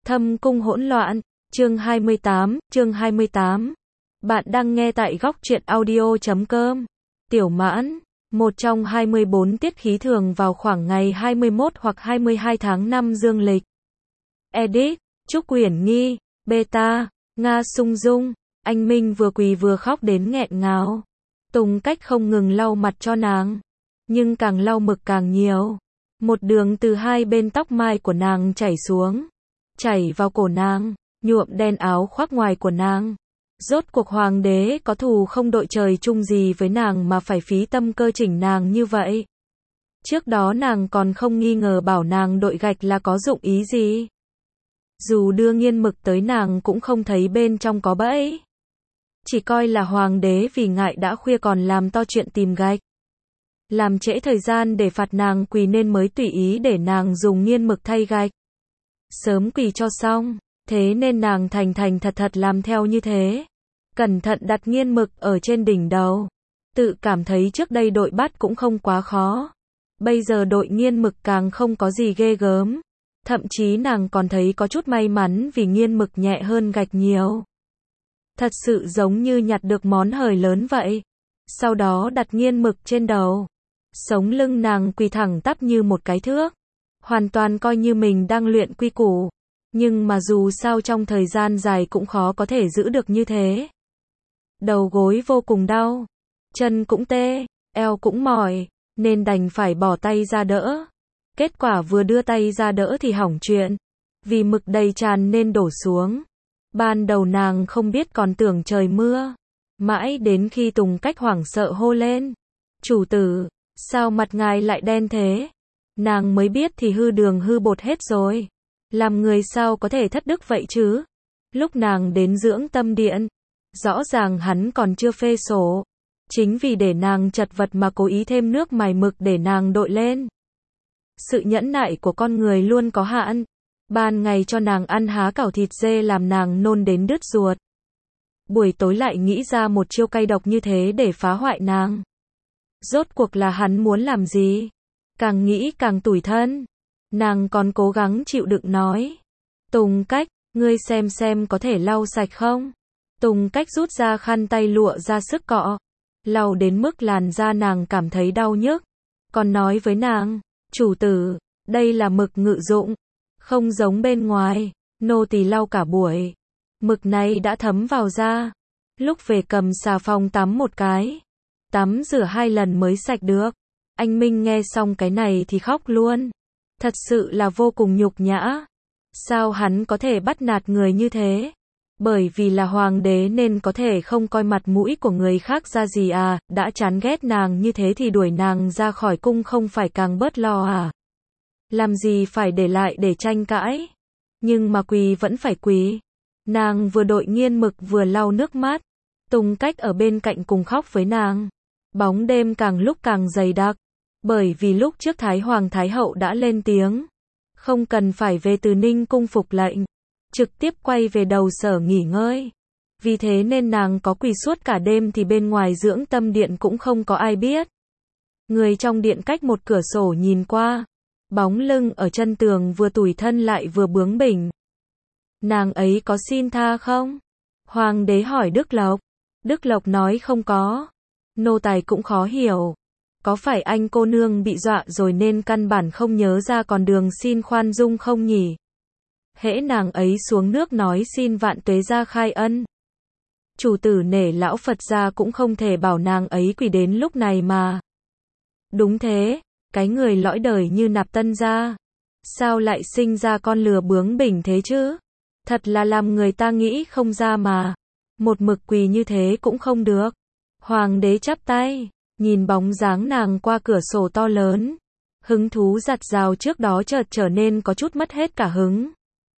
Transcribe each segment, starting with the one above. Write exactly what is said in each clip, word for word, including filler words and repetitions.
Thâm cung hỗn loạn, chương hai mươi tám, chương hai mươi tám. Bạn đang nghe tại góc truyện audio chấm com. Tiểu Mãn, một trong hai mươi bốn tiết khí thường vào khoảng ngày hai mươi mốt hoặc hai mươi hai tháng năm dương lịch. Edit, Trúc Uyển Nghi, Beta, Nga Sung Dung, anh Minh vừa quỳ vừa khóc đến nghẹn ngào. Tùng Cách không ngừng lau mặt cho nàng, nhưng càng lau mực càng nhiều. Một đường từ hai bên tóc mai của nàng chảy xuống, chảy vào cổ nàng, nhuộm đen áo khoác ngoài của nàng. Rốt cuộc hoàng đế có thù không đội trời chung gì với nàng mà phải phí tâm cơ chỉnh nàng như vậy. Trước đó nàng còn không nghi ngờ bảo nàng đội gạch là có dụng ý gì. Dù đưa nghiên mực tới nàng cũng không thấy bên trong có bẫy. Chỉ coi là hoàng đế vì ngại đã khuya còn làm to chuyện tìm gạch. Làm trễ thời gian để phạt nàng quỳ nên mới tùy ý để nàng dùng nghiên mực thay gạch. Sớm quỳ cho xong, thế nên nàng thành thành thật thật làm theo như thế. Cẩn thận đặt nghiên mực ở trên đỉnh đầu. Tự cảm thấy trước đây đội bắt cũng không quá khó. Bây giờ đội nghiên mực càng không có gì ghê gớm. Thậm chí nàng còn thấy có chút may mắn vì nghiên mực nhẹ hơn gạch nhiều. Thật sự giống như nhặt được món hời lớn vậy. Sau đó đặt nghiên mực trên đầu. Sống lưng nàng quỳ thẳng tắp như một cái thước. Hoàn toàn coi như mình đang luyện quy củ. Nhưng mà dù sao trong thời gian dài cũng khó có thể giữ được như thế. Đầu gối vô cùng đau. Chân cũng tê, eo cũng mỏi, nên đành phải bỏ tay ra đỡ. Kết quả vừa đưa tay ra đỡ thì hỏng chuyện. Vì mực đầy tràn nên đổ xuống. Ban đầu nàng không biết còn tưởng trời mưa. Mãi đến khi Tùng Cách hoảng sợ hô lên. Chủ tử, sao mặt ngài lại đen thế? Nàng mới biết thì hư đường hư bột hết rồi. Làm người sao có thể thất đức vậy chứ? Lúc nàng đến dưỡng tâm điện, rõ ràng hắn còn chưa phê sổ. Chính vì để nàng chật vật mà cố ý thêm nước mài mực để nàng đội lên. Sự nhẫn nại của con người luôn có hạn. Ban ngày cho nàng ăn há cảo thịt dê làm nàng nôn đến đứt ruột. Buổi tối lại nghĩ ra một chiêu cay độc như thế để phá hoại nàng. Rốt cuộc là hắn muốn làm gì? Càng nghĩ càng tủi thân. Nàng còn cố gắng chịu đựng nói. Tùng Cách, ngươi xem xem có thể lau sạch không? Tùng Cách rút ra khăn tay lụa ra sức cọ. Lau đến mức làn da nàng cảm thấy đau nhức. Còn nói với nàng, chủ tử, đây là mực ngự dụng. Không giống bên ngoài, nô tỳ lau cả buổi. Mực này đã thấm vào da. Lúc về cầm xà phòng tắm một cái. Tắm rửa hai lần mới sạch được. Anh Minh nghe xong cái này thì khóc luôn. Thật sự là vô cùng nhục nhã. Sao hắn có thể bắt nạt người như thế? Bởi vì là hoàng đế nên có thể không coi mặt mũi của người khác ra gì à, đã chán ghét nàng như thế thì đuổi nàng ra khỏi cung không phải càng bớt lo à? Làm gì phải để lại để tranh cãi? Nhưng mà quỳ vẫn phải quỳ. Nàng vừa đội nghiên mực vừa lau nước mắt. Tùng Cách ở bên cạnh cùng khóc với nàng. Bóng đêm càng lúc càng dày đặc. Bởi vì lúc trước Thái Hoàng Thái Hậu đã lên tiếng. Không cần phải về Từ Ninh cung phục lệnh. Trực tiếp quay về đầu sở nghỉ ngơi. Vì thế nên nàng có quỳ suốt cả đêm thì bên ngoài dưỡng tâm điện cũng không có ai biết. Người trong điện cách một cửa sổ nhìn qua. Bóng lưng ở chân tường vừa tủi thân lại vừa bướng bỉnh. Nàng ấy có xin tha không? Hoàng đế hỏi Đức Lộc. Đức Lộc nói không có. Nô tài cũng khó hiểu. Có phải anh cô nương bị dọa rồi nên căn bản không nhớ ra còn đường xin khoan dung không nhỉ? Hễ nàng ấy xuống nước nói xin vạn tuế gia khai ân. Chủ tử nể lão Phật gia cũng không thể bảo nàng ấy quỳ đến lúc này mà. Đúng thế, cái người lõi đời như Nạp Tân gia. Sao lại sinh ra con lừa bướng bỉnh thế chứ? Thật là làm người ta nghĩ không ra mà. Một mực quỳ như thế cũng không được. Hoàng đế chắp tay, nhìn bóng dáng nàng qua cửa sổ to lớn. Hứng thú giặt rào trước đó chợt trở nên có chút mất hết cả hứng.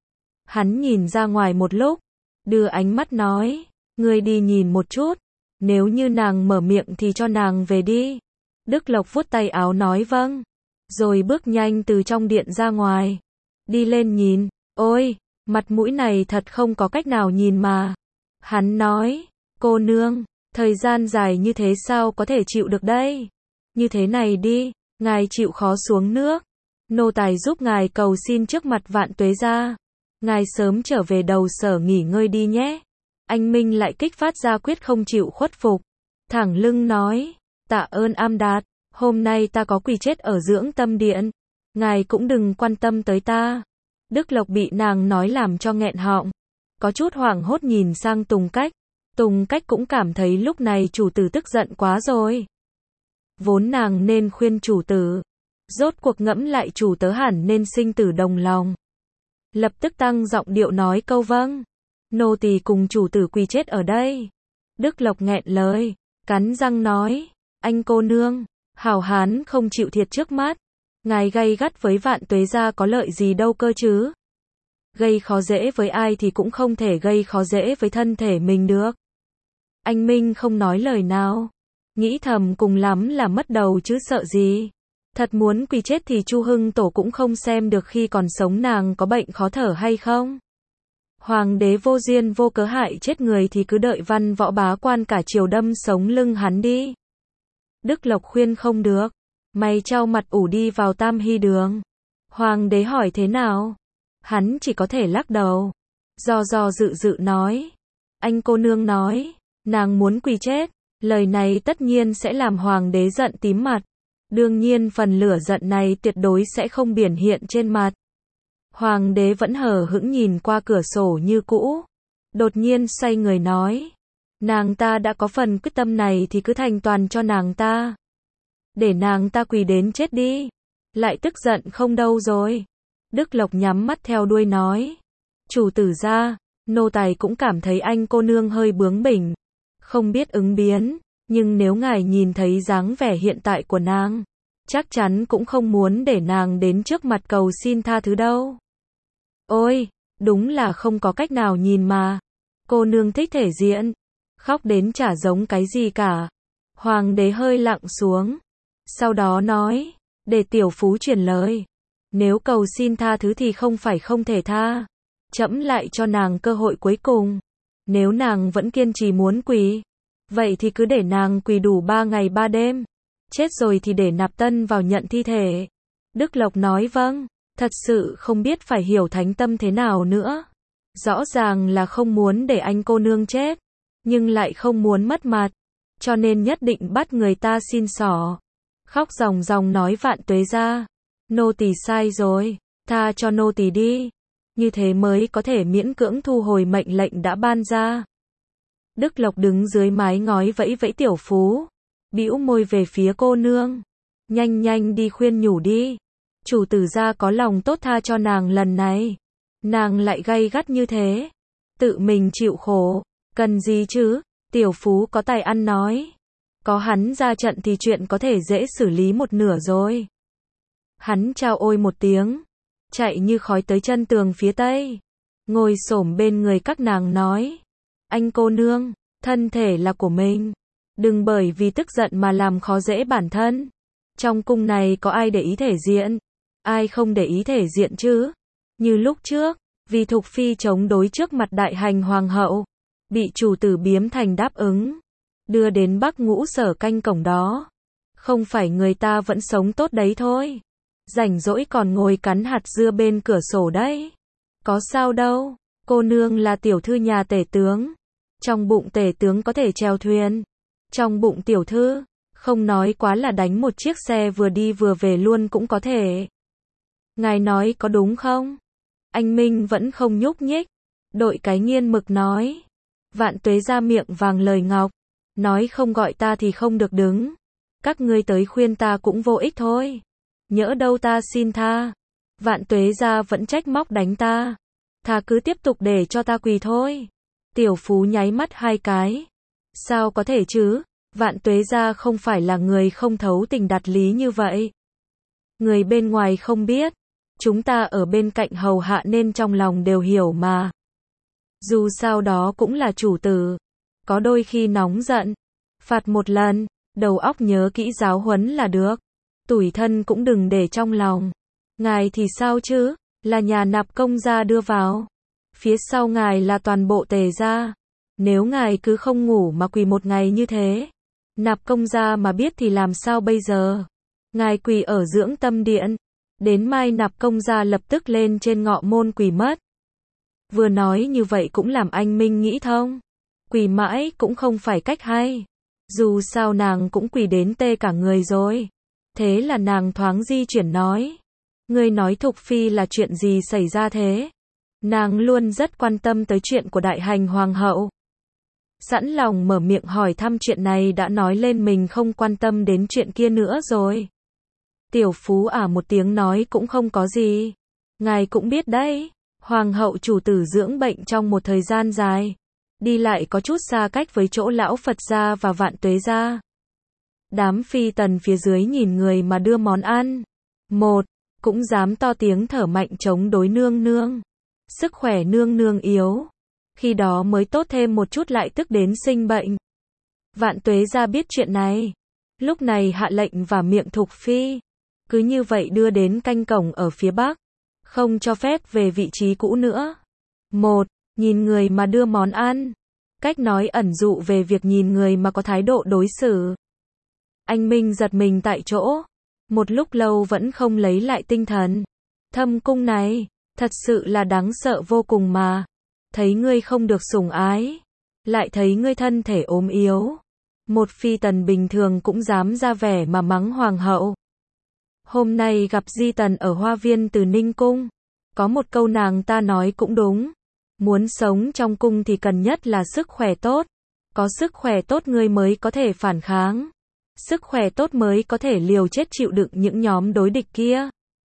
Hắn nhìn ra ngoài một lúc, đưa ánh mắt nói, ngươi đi nhìn một chút, nếu như nàng mở miệng thì cho nàng về đi. Đức Lộc vuốt tay áo nói vâng, rồi bước nhanh từ trong điện ra ngoài. Đi lên nhìn, ôi, mặt mũi này thật không có cách nào nhìn mà. Hắn nói, cô nương, thời gian dài như thế sao có thể chịu được đây? Như thế này đi, ngài chịu khó xuống nước. Nô tài giúp ngài cầu xin trước mặt vạn tuế gia. ngài sớm trở về đầu sở nghỉ ngơi đi nhé. Anh Minh lại kích phát ra quyết không chịu khuất phục. Thẳng lưng nói, tạ ơn Am Đạt, hôm nay ta có quỳ chết ở dưỡng tâm điện. Ngài cũng đừng quan tâm tới ta. Đức Lộc bị nàng nói làm cho nghẹn họng. Có chút hoảng hốt nhìn sang Tùng Cách. Tùng Cách cũng cảm thấy lúc này chủ tử tức giận quá rồi. Vốn nàng nên khuyên chủ tử. Rốt cuộc ngẫm lại chủ tớ hẳn nên sinh tử đồng lòng. Lập tức tăng giọng điệu nói câu vâng. Nô tỳ cùng chủ tử quỳ chết ở đây. Đức Lộc nghẹn lời, cắn răng nói, anh cô nương, hảo hán không chịu thiệt trước mắt. Ngài gay gắt với Vạn Tuế gia có lợi gì đâu cơ chứ. Gây khó dễ với ai thì cũng không thể gây khó dễ với thân thể mình được. Anh Minh không nói lời nào. Nghĩ thầm cùng lắm là mất đầu chứ sợ gì. Thật muốn quỳ chết thì Chu Hưng Tổ cũng không xem được khi còn sống nàng có bệnh khó thở hay không. Hoàng đế vô duyên vô cớ hại chết người thì cứ đợi văn võ bá quan cả triều đâm sống lưng hắn đi. Đức Lộc khuyên không được. Mày trao mặt ủ đi vào Tam Hy đường. Hoàng đế hỏi thế nào? Hắn chỉ có thể lắc đầu. Do do dự dự nói. Anh cô nương nói, nàng muốn quỳ chết. Lời này tất nhiên sẽ làm hoàng đế giận tím mặt. Đương nhiên phần lửa giận này tuyệt đối sẽ không biểu hiện trên mặt. Hoàng đế vẫn hờ hững nhìn qua cửa sổ như cũ. Đột nhiên xoay người nói. Nàng ta đã có phần quyết tâm này thì cứ thành toàn cho nàng ta. Để nàng ta quỳ đến chết đi. Lại tức giận không đâu rồi. Đức Lộc nhắm mắt theo đuôi nói. Chủ tử gia, nô tài cũng cảm thấy anh cô nương hơi bướng bỉnh. Không biết ứng biến. Nhưng nếu ngài nhìn thấy dáng vẻ hiện tại của nàng, chắc chắn cũng không muốn để nàng đến trước mặt cầu xin tha thứ đâu. Ôi, đúng là không có cách nào nhìn mà. Cô nương thích thể diện. Khóc đến chả giống cái gì cả. Hoàng đế hơi lặng xuống. Sau đó nói, để tiểu phú truyền lời. Nếu cầu xin tha thứ thì không phải không thể tha. Trẫm lại cho nàng cơ hội cuối cùng. Nếu nàng vẫn kiên trì muốn quỳ, vậy thì cứ để nàng quỳ đủ ba ngày ba đêm. Chết rồi thì để nạp tân vào nhận thi thể. Đức Lộc nói vâng, thật sự không biết phải hiểu thánh tâm thế nào nữa. Rõ ràng là không muốn để anh cô nương chết, nhưng lại không muốn mất mặt, cho nên nhất định bắt người ta xin xỏ. Khóc ròng ròng nói Vạn Tuế gia, nô tỳ sai rồi, tha cho nô tỳ đi. Như thế mới có thể miễn cưỡng thu hồi mệnh lệnh đã ban ra. Đức Lộc đứng dưới mái ngói vẫy vẫy tiểu phú, bĩu môi về phía cô nương. Nhanh nhanh đi khuyên nhủ đi. Chủ tử gia có lòng tốt tha cho nàng lần này. Nàng lại gay gắt như thế. Tự mình chịu khổ. Cần gì chứ? Tiểu phú có tài ăn nói. Có hắn ra trận thì chuyện có thể dễ xử lý một nửa rồi. Hắn chao ôi một tiếng. Chạy như khói tới chân tường phía tây. Ngồi xổm bên người các nàng nói. Anh cô nương, thân thể là của mình. Đừng bởi vì tức giận mà làm khó dễ bản thân. Trong cung này có ai để ý thể diện? Ai không để ý thể diện chứ? Như lúc trước, vì Thục Phi chống đối trước mặt đại hành hoàng hậu, bị chủ tử biếm thành đáp ứng, đưa đến Bắc Ngũ Sở canh cổng đó. Không phải người ta vẫn sống tốt đấy thôi. Rảnh rỗi còn ngồi cắn hạt dưa bên cửa sổ đấy. Có sao đâu, cô nương là tiểu thư nhà tể tướng. Trong bụng tể tướng có thể chèo thuyền. Trong bụng tiểu thư, không nói quá là đánh một chiếc xe vừa đi vừa về luôn cũng có thể. Ngài nói có đúng không? Anh Minh vẫn không nhúc nhích. Đội cái nghiên mực nói. Vạn Tuế ra miệng vàng lời ngọc. Nói không gọi ta thì không được đứng. Các ngươi tới khuyên ta cũng vô ích thôi. Nhỡ đâu ta xin tha. Vạn Tuế ra vẫn trách móc đánh ta. Thà cứ tiếp tục để cho ta quỳ thôi. Tiểu phú nháy mắt hai cái. Sao có thể chứ? Vạn Tuế gia không phải là người không thấu tình đạt lý như vậy. Người bên ngoài không biết. Chúng ta ở bên cạnh hầu hạ nên trong lòng đều hiểu mà. Dù sao đó cũng là chủ tử. Có đôi khi nóng giận. Phạt một lần. Đầu óc nhớ kỹ giáo huấn là được. Tủi thân cũng đừng để trong lòng. Ngài thì sao chứ? Là nhà nạp công gia đưa vào. Phía sau ngài là toàn bộ tề gia. Nếu ngài cứ không ngủ mà quỳ một ngày như thế, nạp công gia mà biết thì làm sao bây giờ? Ngài quỳ ở dưỡng tâm điện, đến mai nạp công gia lập tức lên trên ngọ môn quỳ mất. Vừa nói như vậy cũng làm anh Minh nghĩ thông. Quỳ mãi cũng không phải cách hay. Dù sao nàng cũng quỳ đến tê cả người rồi. Thế là nàng thoáng di chuyển nói. Ngươi nói Thục Phi là chuyện gì xảy ra thế? Nàng luôn rất quan tâm tới chuyện của đại hành hoàng hậu. Sẵn lòng mở miệng hỏi thăm chuyện này đã nói lên mình không quan tâm đến chuyện kia nữa rồi. Tiểu Phú ả một tiếng nói cũng không có gì. Ngài cũng biết đấy, hoàng hậu chủ tử dưỡng bệnh trong một thời gian dài. Đi lại có chút xa cách với chỗ lão Phật gia và Vạn Tuế gia. Đám phi tần phía dưới nhìn người mà đưa món ăn. Một, cũng dám to tiếng thở mạnh chống đối nương nương. Sức khỏe nương nương yếu. Khi đó mới tốt thêm một chút lại tức đến sinh bệnh. Vạn Tuế gia biết chuyện này. Lúc này hạ lệnh và miệng Thục Phi. Cứ như vậy đưa đến canh cổng ở phía bắc. Không cho phép về vị trí cũ nữa. Một, nhìn người mà đưa món ăn. Cách nói ẩn dụ về việc nhìn người mà có thái độ đối xử. Anh Minh giật mình tại chỗ. Một lúc lâu vẫn không lấy lại tinh thần. Thâm cung này, thật sự là đáng sợ vô cùng mà. Thấy ngươi không được sủng ái. Lại thấy ngươi thân thể ốm yếu. Một phi tần bình thường cũng dám ra vẻ mà mắng hoàng hậu. Hôm nay gặp Di Tần ở hoa viên Từ Ninh Cung. Có một câu nàng ta nói cũng đúng. Muốn sống trong cung thì cần nhất là sức khỏe tốt. Có sức khỏe tốt ngươi mới có thể phản kháng. Sức khỏe tốt mới có thể liều chết chịu đựng những nhóm đối địch kia.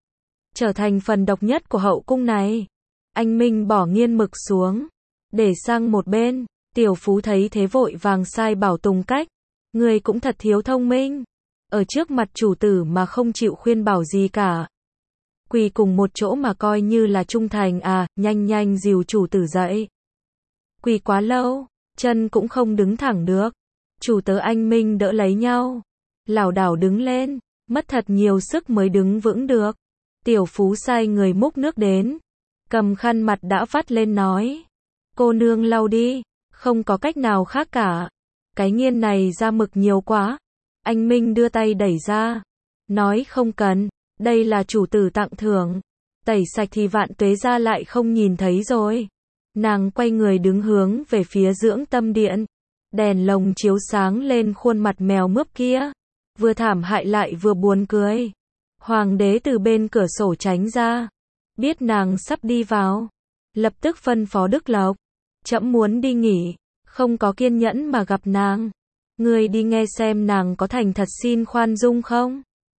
Trở thành phần độc nhất của hậu cung này. Anh Minh bỏ nghiên mực xuống. Để sang một bên. Tiểu Phú thấy thế vội vàng sai bảo Tùng Cách. Ngươi cũng thật thiếu thông minh. Ở trước mặt chủ tử mà không chịu khuyên bảo gì cả. Quỳ cùng một chỗ mà coi như là trung thành à, nhanh nhanh dìu chủ tử dậy. Quỳ quá lâu, chân cũng không đứng thẳng được. Chủ tớ anh Minh đỡ lấy nhau. Lảo đảo đứng lên, mất thật nhiều sức mới đứng vững được. Tiểu Phú sai người múc nước đến. Cầm khăn mặt đã vắt lên nói. Cô nương lau đi, không có cách nào khác cả. Cái nghiên này ra mực nhiều quá. Anh Minh đưa tay đẩy ra. Nói không cần, đây là chủ tử tặng thưởng. Tẩy sạch thì Vạn Tuế gia lại không nhìn thấy rồi. Nàng quay người đứng hướng về phía dưỡng tâm điện. Đèn lồng chiếu sáng lên khuôn mặt mèo mướp kia. Vừa thảm hại lại vừa buồn cười. Hoàng đế từ bên cửa sổ tránh ra. Biết nàng sắp đi vào. Lập tức phân phó Đức Lộc. Trẫm muốn đi nghỉ. Không có kiên nhẫn mà gặp nàng. Ngươi đi nghe xem nàng có thành thật xin khoan dung không?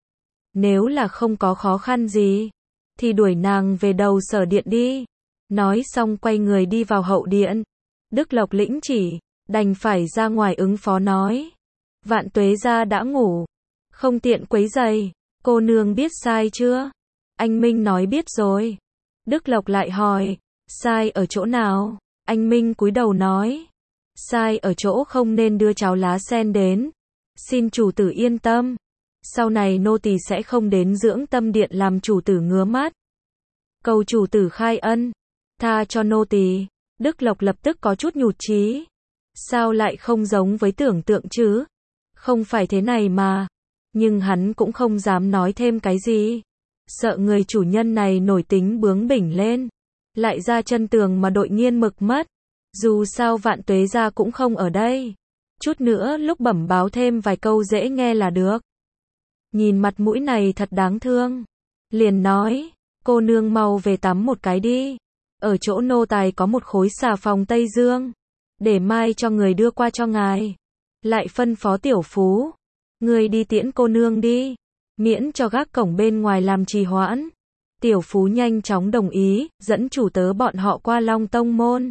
Nếu là không có khó khăn gì, thì đuổi nàng về đầu sở điện đi. Nói xong quay người đi vào hậu điện. Đức Lộc lĩnh chỉ, đành phải ra ngoài ứng phó nói. Vạn Tuế gia đã ngủ, không tiện quấy giày, cô nương biết sai chưa? Anh Minh nói biết rồi. Đức Lộc lại hỏi, sai ở chỗ nào? Anh Minh cúi đầu nói, sai ở chỗ không nên đưa cháo lá sen đến. Xin chủ tử yên tâm. Sau này nô tỳ sẽ không đến dưỡng tâm điện làm chủ tử ngứa mắt. Cầu chủ tử khai ân, tha cho nô tỳ. Đức Lộc lập tức có chút nhụt chí. Sao lại không giống với tưởng tượng chứ? Không phải thế này mà. Nhưng hắn cũng không dám nói thêm cái gì. Sợ người chủ nhân này nổi tính bướng bỉnh lên. Lại ra chân tường mà đội nghiên mực mất. Dù sao Vạn Tuế gia cũng không ở đây. Chút nữa lúc bẩm báo thêm vài câu dễ nghe là được. Nhìn mặt mũi này thật đáng thương. Liền nói, cô nương mau về tắm một cái đi. Ở chỗ nô tài có một khối xà phòng Tây Dương. Để mai cho người đưa qua cho ngài. Lại phân phó Tiểu Phú. Người đi tiễn cô nương đi. Miễn cho gác cổng bên ngoài làm trì hoãn. Tiểu Phú nhanh chóng đồng ý, dẫn chủ tớ bọn họ qua Long Tông môn.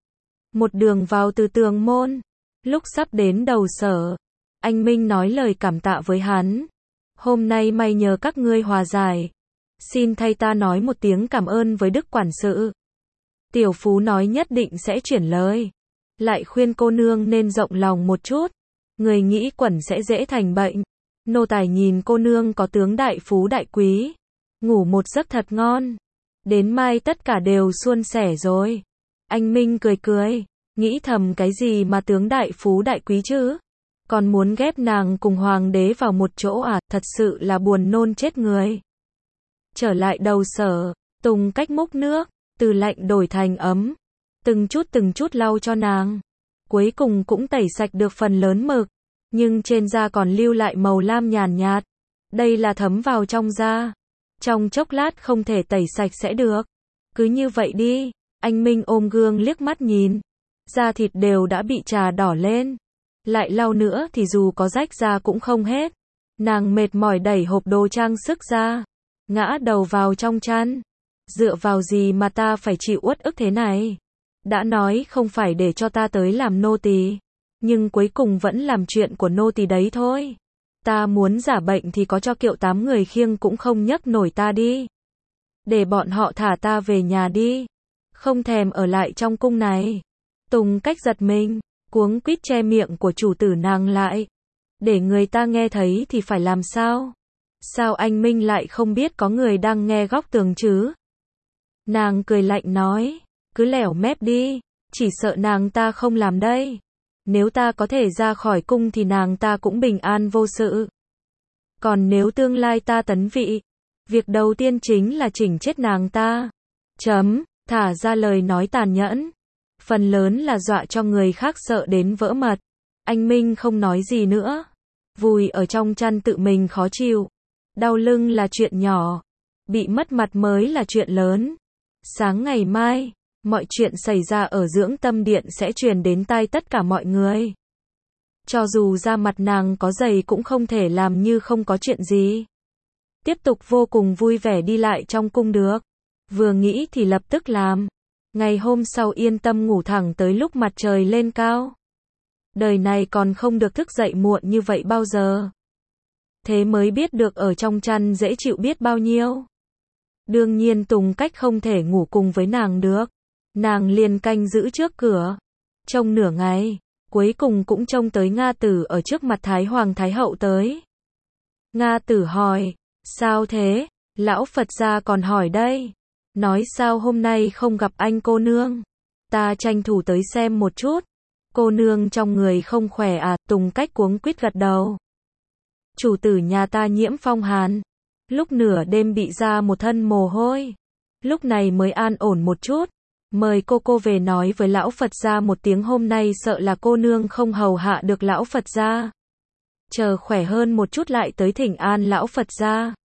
Một đường vào từ tường môn. Lúc sắp đến đầu sở, anh Minh nói lời cảm tạ với hắn. Hôm nay may nhờ các ngươi hòa giải. Xin thay ta nói một tiếng cảm ơn với Đức quản sự. Tiểu Phú nói nhất định sẽ chuyển lời. Lại khuyên cô nương nên rộng lòng một chút. Người nghĩ quẩn sẽ dễ thành bệnh. Nô tài nhìn cô nương có tướng đại phú đại quý. Ngủ một giấc thật ngon. Đến mai tất cả đều suôn sẻ rồi. Anh Minh cười cười. Nghĩ thầm cái gì mà tướng đại phú đại quý chứ? Còn muốn ghép nàng cùng hoàng đế vào một chỗ à? Thật sự là buồn nôn chết người. Trở lại đầu sở, Tùng Cách múc nước, từ lạnh đổi thành ấm. từng chút từng chút lau cho nàng. Cuối cùng cũng tẩy sạch được phần lớn mực, nhưng trên da còn lưu lại màu lam nhàn nhạt. Đây là thấm vào trong da. Trong chốc lát không thể tẩy sạch sẽ được. Cứ như vậy đi, anh Minh ôm gương liếc mắt nhìn. Da thịt đều đã bị trà đỏ lên. Lại lau nữa thì dù có rách da cũng không hết. Nàng mệt mỏi đẩy hộp đồ trang sức ra, ngã đầu vào trong chăn. Dựa vào gì mà ta phải chịu uất ức thế này? Đã nói không phải để cho ta tới làm nô tỳ, nhưng cuối cùng vẫn làm chuyện của nô tỳ đấy thôi. Ta muốn giả bệnh thì có cho kiệu tám người khiêng cũng không nhấc nổi ta đi. Để bọn họ thả ta về nhà đi. Không thèm ở lại trong cung này. Tùng Cách giật mình, cuống quýt che miệng của chủ tử nàng lại. Để người ta nghe thấy thì phải làm sao? Sao anh Minh lại không biết có người đang nghe góc tường chứ? Nàng cười lạnh nói, cứ lẻo mép đi, chỉ sợ nàng ta không làm đây. Nếu ta có thể ra khỏi cung thì nàng ta cũng bình an vô sự. Còn nếu tương lai ta tấn vị, việc đầu tiên chính là chỉnh chết nàng ta. Chấm, thả ra lời nói tàn nhẫn. Phần lớn là dọa cho người khác sợ đến vỡ mật. Anh Minh không nói gì nữa. Vùi ở trong chăn tự mình khó chịu. Đau lưng là chuyện nhỏ. Bị mất mặt mới là chuyện lớn. Sáng ngày mai, mọi chuyện xảy ra ở dưỡng tâm điện sẽ truyền đến tai tất cả mọi người. Cho dù da mặt nàng có dày cũng không thể làm như không có chuyện gì. Tiếp tục vô cùng vui vẻ đi lại trong cung được. Vừa nghĩ thì lập tức làm. Ngày hôm sau yên tâm ngủ thẳng tới lúc mặt trời lên cao. Đời này còn không được thức dậy muộn như vậy bao giờ. Thế mới biết được ở trong chăn dễ chịu biết bao nhiêu. Đương nhiên Tùng Cách không thể ngủ cùng với nàng được. Nàng liền canh giữ trước cửa. Trông nửa ngày, cuối cùng cũng trông tới Nga Tử ở trước mặt Thái Hoàng Thái Hậu tới. Nga Tử hỏi, sao thế? Lão Phật gia còn hỏi đây. Nói sao hôm nay không gặp anh cô nương? Ta tranh thủ tới xem một chút. Cô nương trong người không khỏe à? Tùng Cách cuống quýt gật đầu. Chủ tử nhà ta nhiễm phong hàn. Lúc nửa đêm bị ra một thân mồ hôi. Lúc này mới an ổn một chút. Mời cô cô về nói với lão Phật gia một tiếng, hôm nay sợ là cô nương không hầu hạ được lão Phật gia. Chờ khỏe hơn một chút lại tới thỉnh an lão Phật gia.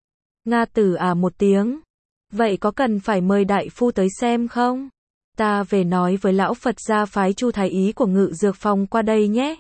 Nga Tử à một tiếng. Vậy có cần phải mời đại phu tới xem không? Ta về nói với lão Phật gia phái Chu thái y của Ngự Dược phòng qua đây nhé.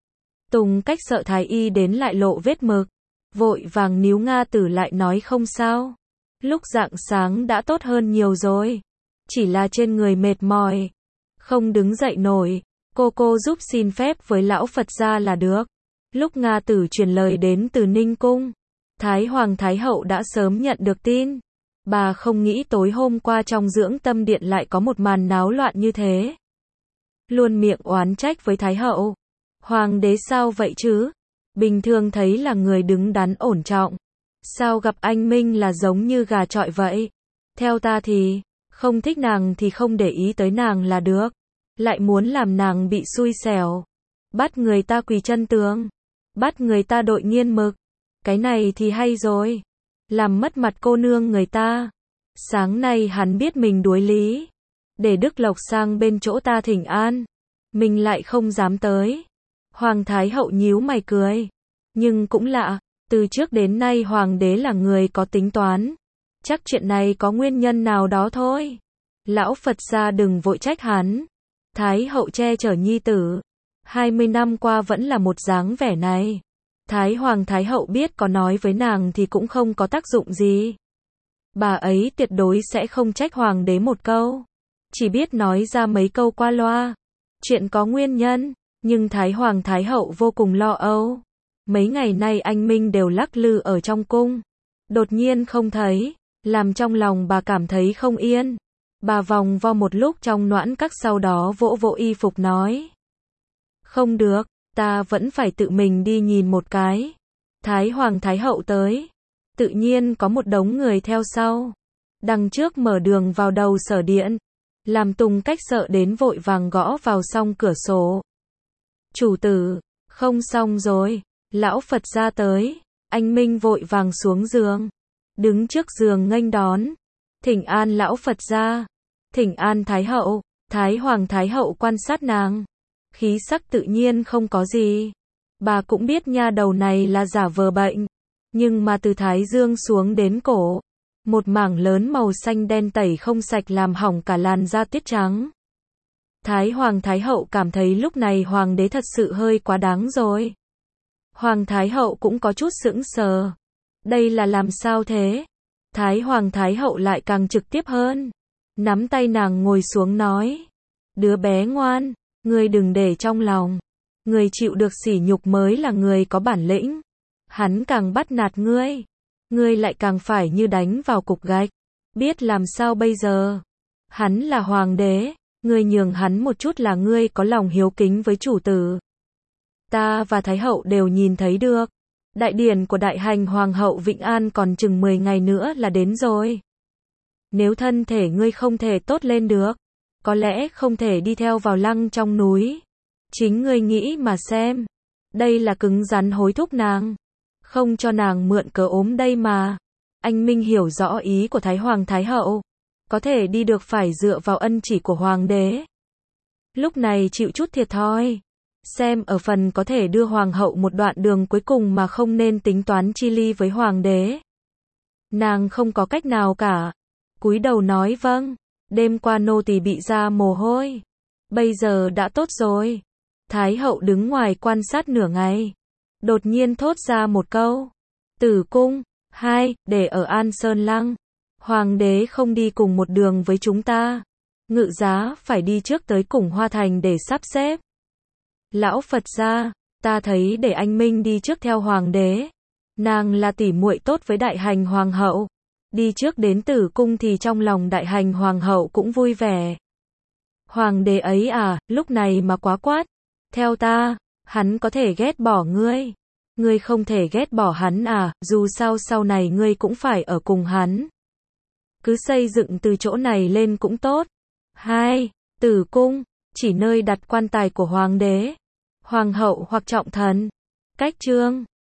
Tùng Cách sợ thái y đến lại lộ vết mực, vội vàng níu Nga Tử lại nói không sao. Lúc rạng sáng đã tốt hơn nhiều rồi. Chỉ là trên người mệt mỏi, không đứng dậy nổi. Cô cô giúp xin phép với lão Phật gia là được. Lúc Nga Tử truyền lời đến từ Ninh Cung, Thái Hoàng Thái Hậu đã sớm nhận được tin. Bà không nghĩ tối hôm qua trong dưỡng tâm điện lại có một màn náo loạn như thế. Luôn miệng oán trách với Thái Hậu. Hoàng đế sao vậy chứ? Bình thường thấy là người đứng đắn ổn trọng. Sao gặp anh Minh là giống như gà chọi vậy? Theo ta thì, không thích nàng thì không để ý tới nàng là được. Lại muốn làm nàng bị xui xẻo. Bắt người ta quỳ chân tường. Bắt người ta đội nghiên mực. Cái này thì hay rồi. Làm mất mặt cô nương người ta. Sáng nay hắn biết mình đuối lý. Để Đức Lộc sang bên chỗ ta thỉnh an. Mình lại không dám tới. Hoàng Thái Hậu nhíu mày cười. Nhưng cũng lạ, từ trước đến nay Hoàng đế là người có tính toán. Chắc chuyện này có nguyên nhân nào đó thôi. Lão Phật gia đừng vội trách hắn. Thái Hậu che chở nhi tử. hai mươi năm qua vẫn là một dáng vẻ này. Thái Hoàng Thái Hậu biết có nói với nàng thì cũng không có tác dụng gì. Bà ấy tuyệt đối sẽ không trách Hoàng đế một câu. Chỉ biết nói ra mấy câu qua loa. Chuyện có nguyên nhân, nhưng Thái Hoàng Thái Hậu vô cùng lo âu. Mấy ngày nay anh Minh đều lắc lư ở trong cung. Đột nhiên không thấy, làm trong lòng bà cảm thấy không yên. Bà vòng vo một lúc trong noãn các, sau đó vỗ vỗ y phục nói. Không được, ta vẫn phải tự mình đi nhìn một cái. Thái Hoàng Thái Hậu tới. Tự nhiên có một đống người theo sau. Đằng trước mở đường vào đầu sở điện. Làm Tùng Cách sợ đến vội vàng gõ vào song cửa sổ. Chủ tử, không xong rồi. Lão Phật gia tới. Anh Minh vội vàng xuống giường. Đứng trước giường nghênh đón. Thỉnh an lão Phật gia. Thỉnh an Thái Hậu. Thái Hoàng Thái Hậu quan sát nàng. Khí sắc tự nhiên không có gì. Bà cũng biết nha đầu này là giả vờ bệnh. Nhưng mà từ thái dương xuống đến cổ. Một mảng lớn màu xanh đen tẩy không sạch làm hỏng cả làn da tuyết trắng. Thái Hoàng Thái Hậu cảm thấy lúc này Hoàng đế thật sự hơi quá đáng rồi. Hoàng Thái Hậu cũng có chút sững sờ. Đây là làm sao thế? Thái Hoàng Thái Hậu lại càng trực tiếp hơn. Nắm tay nàng ngồi xuống nói. Đứa bé ngoan, ngươi đừng để trong lòng. Người chịu được sỉ nhục mới là người có bản lĩnh. Hắn càng bắt nạt ngươi. Ngươi lại càng phải như đánh vào cục gạch. Biết làm sao bây giờ? Hắn là hoàng đế. Ngươi nhường hắn một chút là ngươi có lòng hiếu kính với chủ tử. Ta và Thái Hậu đều nhìn thấy được. Đại điển của đại hành Hoàng hậu Vĩnh An còn chừng mười ngày nữa là đến rồi. Nếu thân thể ngươi không thể tốt lên được, có lẽ không thể đi theo vào lăng trong núi. Chính ngươi nghĩ mà xem. Đây là cứng rắn hối thúc nàng. Không cho nàng mượn cớ ốm đây mà. Anh Minh hiểu rõ ý của Thái Hoàng Thái Hậu. Có thể đi được phải dựa vào ân chỉ của Hoàng đế. Lúc này chịu chút thiệt thòi. Xem ở phần có thể đưa Hoàng hậu một đoạn đường cuối cùng mà không nên tính toán chi ly với Hoàng đế. Nàng không có cách nào cả. Cúi đầu nói vâng. Đêm qua nô tỳ bị ra mồ hôi. Bây giờ đã tốt rồi. Thái hậu đứng ngoài quan sát nửa ngày. Đột nhiên thốt ra một câu. Tử cung, hai, để ở An Sơn Lăng. Hoàng đế không đi cùng một đường với chúng ta. Ngự giá phải đi trước tới Củng Hoa Thành để sắp xếp. Lão Phật gia, ta thấy để anh Minh đi trước theo Hoàng đế. Nàng là tỷ muội tốt với đại hành Hoàng hậu. Đi trước đến tử cung thì trong lòng đại hành Hoàng hậu cũng vui vẻ. Hoàng đế ấy à, lúc này mà quá quát. Theo ta, hắn có thể ghét bỏ ngươi. Ngươi không thể ghét bỏ hắn à, dù sao sau này ngươi cũng phải ở cùng hắn. Cứ xây dựng từ chỗ này lên cũng tốt. Hai, tử cung, chỉ nơi đặt quan tài của hoàng đế, hoàng hậu hoặc trọng thần. Cách chương